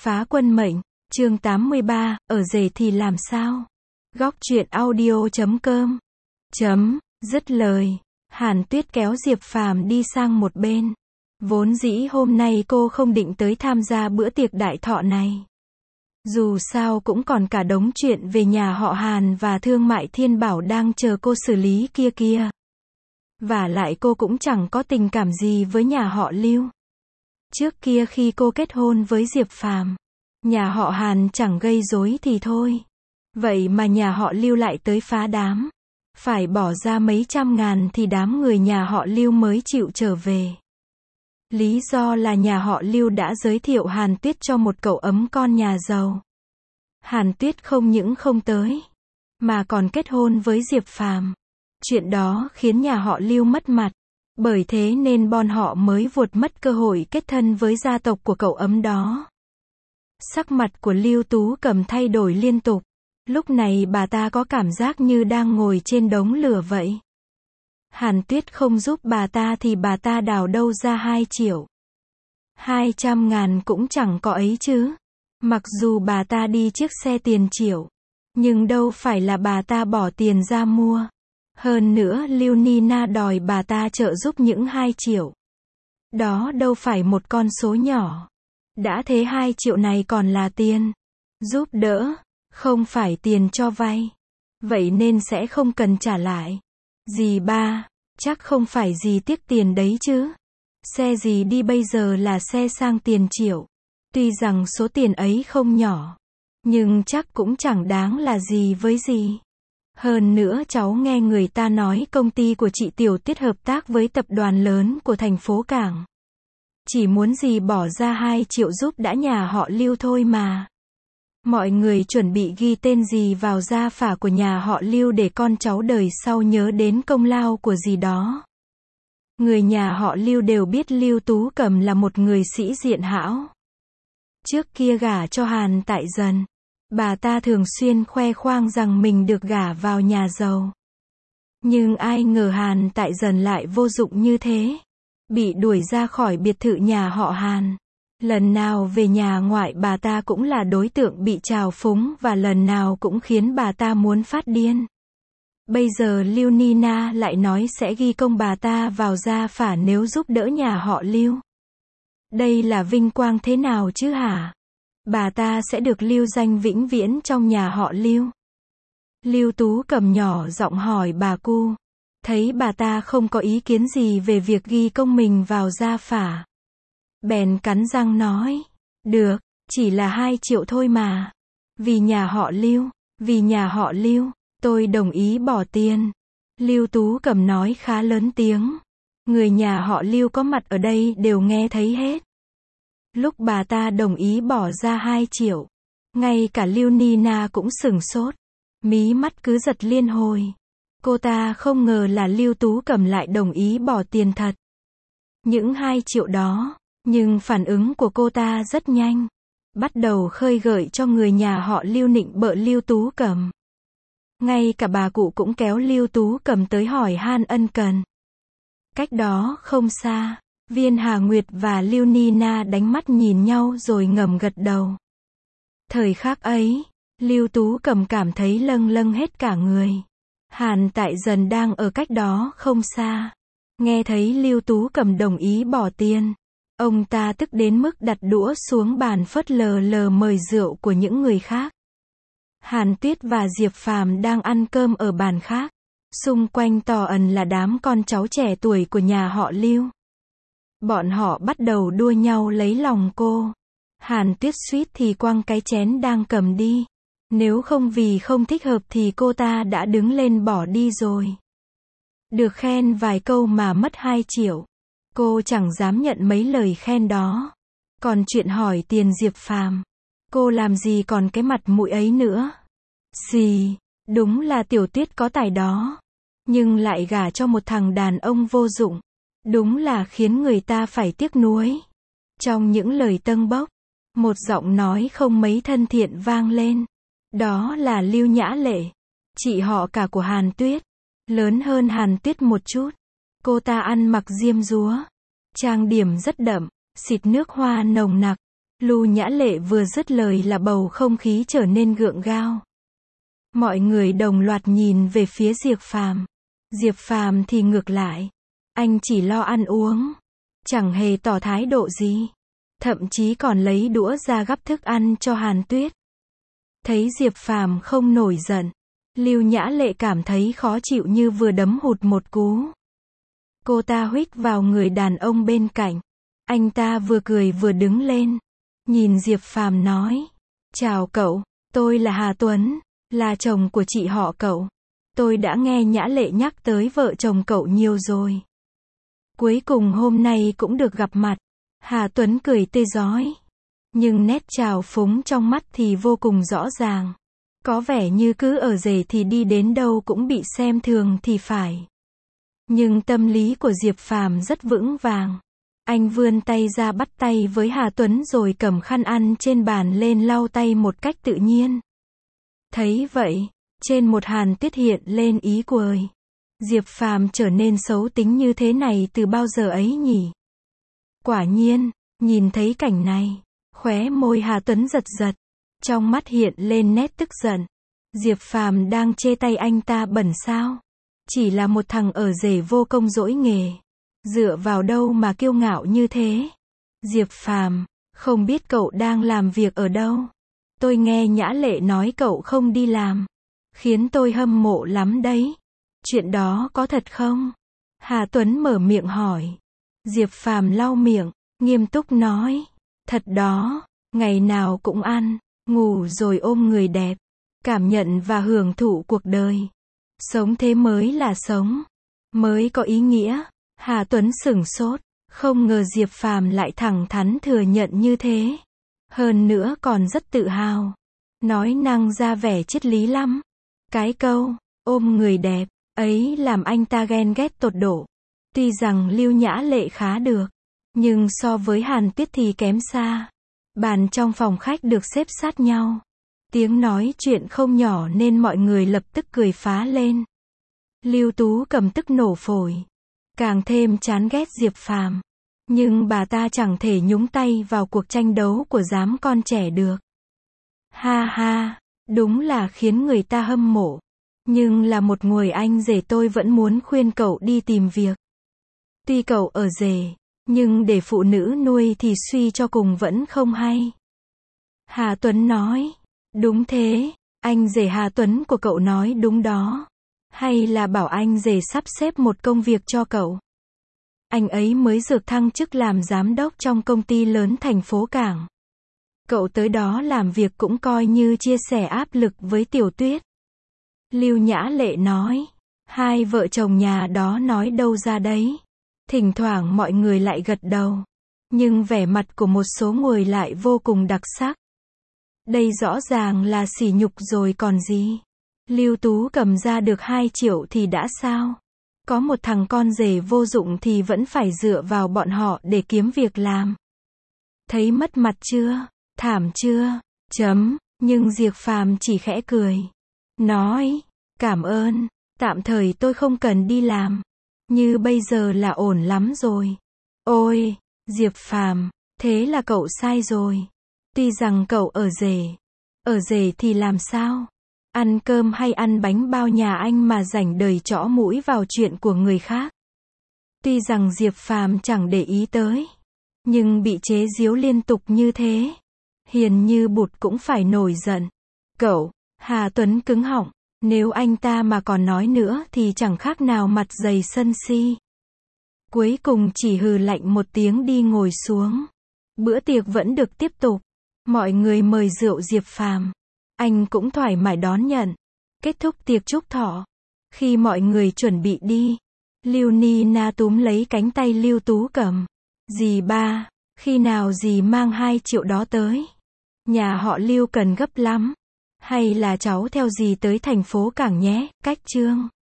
Phá quân mệnh, chương 83, ở rể thì làm sao? Góc truyện audio.com. Dứt lời, Hàn Tuyết kéo Diệp Phàm đi sang một bên. Vốn dĩ hôm nay cô không định tới tham gia bữa tiệc đại thọ này. Dù sao cũng còn cả đống chuyện về nhà họ Hàn và thương mại Thiên Bảo đang chờ cô xử lý kia. Vả lại cô cũng chẳng có tình cảm gì với nhà họ Lưu. Trước kia khi cô kết hôn với Diệp Phàm, nhà họ Hàn chẳng gây rối thì thôi. Vậy mà nhà họ Lưu lại tới phá đám. Phải bỏ ra mấy trăm ngàn thì đám người nhà họ Lưu mới chịu trở về. Lý do là nhà họ Lưu đã giới thiệu Hàn Tuyết cho một cậu ấm con nhà giàu. Hàn Tuyết không những không tới, mà còn kết hôn với Diệp Phàm. Chuyện đó khiến nhà họ Lưu mất mặt. Bởi thế nên bọn họ mới vuột mất cơ hội kết thân với gia tộc của cậu ấm đó. Sắc mặt của Lưu Tú Cầm thay đổi liên tục. Lúc này bà ta có cảm giác như đang ngồi trên đống lửa vậy. Hàn Tuyết không giúp bà ta thì bà ta đào đâu ra 2 triệu. 200 ngàn cũng chẳng có ấy chứ. Mặc dù bà ta đi chiếc xe tiền triệu, nhưng đâu phải là bà ta bỏ tiền ra mua. Hơn nữa Lưu Nina đòi bà ta trợ giúp những 2 triệu. Đó đâu phải một con số nhỏ. Đã thế 2 triệu này còn là tiền giúp đỡ, không phải tiền cho vay. Vậy nên sẽ không cần trả lại. Dì ba, chắc không phải dì tiếc tiền đấy chứ. Xe dì đi bây giờ là xe sang tiền triệu. Tuy rằng số tiền ấy không nhỏ, nhưng chắc cũng chẳng đáng là gì với dì. Hơn nữa cháu nghe người ta nói công ty của chị Tiểu Tuyết hợp tác với tập đoàn lớn của thành phố Cảng. Chỉ muốn dì bỏ ra 2 triệu giúp đã nhà họ Lưu thôi mà. Mọi người chuẩn bị ghi tên dì vào gia phả của nhà họ Lưu để con cháu đời sau nhớ đến công lao của dì đó. Người nhà họ Lưu đều biết Lưu Tú Cầm là một người sĩ diện hão. Trước kia gả cho Hàn Tại Dần, bà ta thường xuyên khoe khoang rằng mình được gả vào nhà giàu. Nhưng ai ngờ Hàn Tại Dần lại vô dụng như thế. Bị đuổi ra khỏi biệt thự nhà họ Hàn. Lần nào về nhà ngoại bà ta cũng là đối tượng bị trào phúng và lần nào cũng khiến bà ta muốn phát điên. Bây giờ Lưu Nina lại nói sẽ ghi công bà ta vào gia phả nếu giúp đỡ nhà họ Lưu. Đây là vinh quang thế nào chứ hả? Bà ta sẽ được lưu danh vĩnh viễn trong nhà họ Lưu. Lưu Tú Cầm nhỏ giọng hỏi bà cu. Thấy bà ta không có ý kiến gì về việc ghi công mình vào gia phả. Bèn cắn răng nói. Được, chỉ là 2 triệu thôi mà. Vì nhà họ Lưu, tôi đồng ý bỏ tiền. Lưu Tú Cầm nói khá lớn tiếng. Người nhà họ Lưu có mặt ở đây đều nghe thấy hết. Lúc bà ta đồng ý bỏ ra 2 triệu, ngay cả Lưu Nina cũng sửng sốt. Mí mắt cứ giật liên hồi. Cô ta không ngờ là Lưu Tú Cầm lại đồng ý bỏ tiền thật. Những 2 triệu đó, nhưng phản ứng của cô ta rất nhanh. Bắt đầu khơi gợi cho người nhà họ Lưu nịnh bợ Lưu Tú Cầm. Ngay cả bà cụ cũng kéo Lưu Tú Cầm tới hỏi han ân cần. Cách đó không xa, Viên Hà Nguyệt và Lưu Nina đánh mắt nhìn nhau rồi ngầm gật đầu. Thời khắc ấy, Lưu Tú Cầm cảm thấy lâng lâng hết cả người. Hàn Tại Dần đang ở cách đó không xa. Nghe thấy Lưu Tú Cầm đồng ý bỏ tiền. Ông ta tức đến mức đặt đũa xuống bàn phớt lờ mời rượu của những người khác. Hàn Tuyết và Diệp Phàm đang ăn cơm ở bàn khác. Xung quanh tò ẩn là đám con cháu trẻ tuổi của nhà họ Lưu. Bọn họ bắt đầu đua nhau lấy lòng cô. Hàn Tuyết suýt thì quăng cái chén đang cầm đi. Nếu không vì không thích hợp thì cô ta đã đứng lên bỏ đi rồi. Được khen vài câu mà mất 2 triệu. Cô chẳng dám nhận mấy lời khen đó. Còn chuyện hỏi tiền Diệp Phàm, cô làm gì còn cái mặt mũi ấy nữa. Xì, đúng là Tiểu Tuyết có tài đó. Nhưng lại gả cho một thằng đàn ông vô dụng. Đúng là khiến người ta phải tiếc nuối. Trong những lời tâng bốc, một giọng nói không mấy thân thiện vang lên. Đó là Lưu Nhã Lệ, chị họ cả của Hàn Tuyết. Lớn hơn Hàn Tuyết một chút. Cô ta ăn mặc diêm dúa, trang điểm rất đậm, xịt nước hoa nồng nặc. Lưu Nhã Lệ vừa dứt lời là bầu không khí trở nên gượng gạo. Mọi người đồng loạt nhìn về phía Diệp Phàm. Diệp Phàm thì ngược lại. Anh chỉ lo ăn uống. Chẳng hề tỏ thái độ gì. Thậm chí còn lấy đũa ra gắp thức ăn cho Hàn Tuyết. Thấy Diệp Phàm không nổi giận. Lưu Nhã Lệ cảm thấy khó chịu như vừa đấm hụt một cú. Cô ta huých vào người đàn ông bên cạnh. Anh ta vừa cười vừa đứng lên. Nhìn Diệp Phàm nói. Chào cậu, tôi là Hà Tuấn, là chồng của chị họ cậu. Tôi đã nghe Nhã Lệ nhắc tới vợ chồng cậu nhiều rồi. Cuối cùng hôm nay cũng được gặp mặt. Hà Tuấn cười tươi rói. Nhưng nét trào phúng trong mắt thì vô cùng rõ ràng. Có vẻ như cứ ở rể thì đi đến đâu cũng bị xem thường thì phải. Nhưng tâm lý của Diệp Phàm rất vững vàng. Anh vươn tay ra bắt tay với Hà Tuấn rồi cầm khăn ăn trên bàn lên lau tay một cách tự nhiên. Thấy vậy, trên một Hàn Tuyết hiện lên ý cười. Diệp Phàm trở nên xấu tính như thế này từ bao giờ ấy nhỉ? Quả nhiên, nhìn thấy cảnh này, khóe môi Hà Tuấn giật giật, trong mắt hiện lên nét tức giận. Diệp Phàm đang chê tay anh ta bẩn sao? Chỉ là một thằng ở rể vô công dỗi nghề. Dựa vào đâu mà kiêu ngạo như thế? Diệp Phàm, không biết cậu đang làm việc ở đâu? Tôi nghe Nhã Lệ nói cậu không đi làm. Khiến tôi hâm mộ lắm đấy. Chuyện đó có thật không? Hà Tuấn mở miệng hỏi. Diệp Phàm lau miệng, nghiêm túc nói. Thật đó, ngày nào cũng ăn, ngủ rồi ôm người đẹp. Cảm nhận và hưởng thụ cuộc đời. Sống thế mới là sống. Mới có ý nghĩa. Hà Tuấn sửng sốt. Không ngờ Diệp Phàm lại thẳng thắn thừa nhận như thế. Hơn nữa còn rất tự hào. Nói năng ra vẻ triết lý lắm. Cái câu, ôm người đẹp, ấy làm anh ta ghen ghét tột độ. Tuy rằng Lưu Nhã Lệ khá được. Nhưng so với Hàn Tuyết thì kém xa. Bàn trong phòng khách được xếp sát nhau. Tiếng nói chuyện không nhỏ nên mọi người lập tức cười phá lên. Lưu Tú Cầm tức nổ phổi. Càng thêm chán ghét Diệp Phàm. Nhưng bà ta chẳng thể nhúng tay vào cuộc tranh đấu của giám con trẻ được. Ha ha, đúng là khiến người ta hâm mộ. Nhưng là một người anh rể tôi vẫn muốn khuyên cậu đi tìm việc. Tuy cậu ở rể, nhưng để phụ nữ nuôi thì suy cho cùng vẫn không hay. Hà Tuấn nói. Đúng thế, anh rể Hà Tuấn của cậu nói đúng đó. Hay là bảo anh rể sắp xếp một công việc cho cậu. Anh ấy mới được thăng chức làm giám đốc trong công ty lớn thành phố Cảng. Cậu tới đó làm việc cũng coi như chia sẻ áp lực với Tiểu Tuyết. Lưu Nhã Lệ nói. Hai vợ chồng nhà đó nói đâu ra đấy. Thỉnh thoảng mọi người lại gật đầu. Nhưng vẻ mặt của một số người lại vô cùng đặc sắc. Đây rõ ràng là sỉ nhục rồi còn gì. Lưu Tú cầm ra được 2 triệu thì đã sao? Có một thằng con rể vô dụng thì vẫn phải dựa vào bọn họ để kiếm việc làm. Thấy mất mặt chưa? Thảm chưa? Nhưng Diệp Phàm chỉ khẽ cười. Nói, cảm ơn, tạm thời tôi không cần đi làm. Như bây giờ là ổn lắm rồi. Ôi, Diệp Phàm, thế là cậu sai rồi. Tuy rằng cậu ở rể thì làm sao? Ăn cơm hay ăn bánh bao nhà anh mà rảnh đời trõ mũi vào chuyện của người khác. Tuy rằng Diệp Phàm chẳng để ý tới, nhưng bị chế giễu liên tục như thế, Hiền như bụt cũng phải nổi giận. Cậu, Hà Tuấn cứng họng, nếu anh ta mà còn nói nữa thì chẳng khác nào mặt dày sân si. Cuối cùng chỉ hừ lạnh một tiếng đi ngồi xuống. Bữa tiệc vẫn được tiếp tục. Mọi người mời rượu Diệp Phàm. Anh cũng thoải mái đón nhận. Kết thúc tiệc chúc thọ. Khi mọi người chuẩn bị đi, Lưu Ni Na túm lấy cánh tay Lưu Tú Cầm. Dì ba, khi nào dì mang 2 triệu đó tới? Nhà họ Lưu cần gấp lắm. Hay là cháu theo dì tới thành phố Cảng nhé, cách Trương.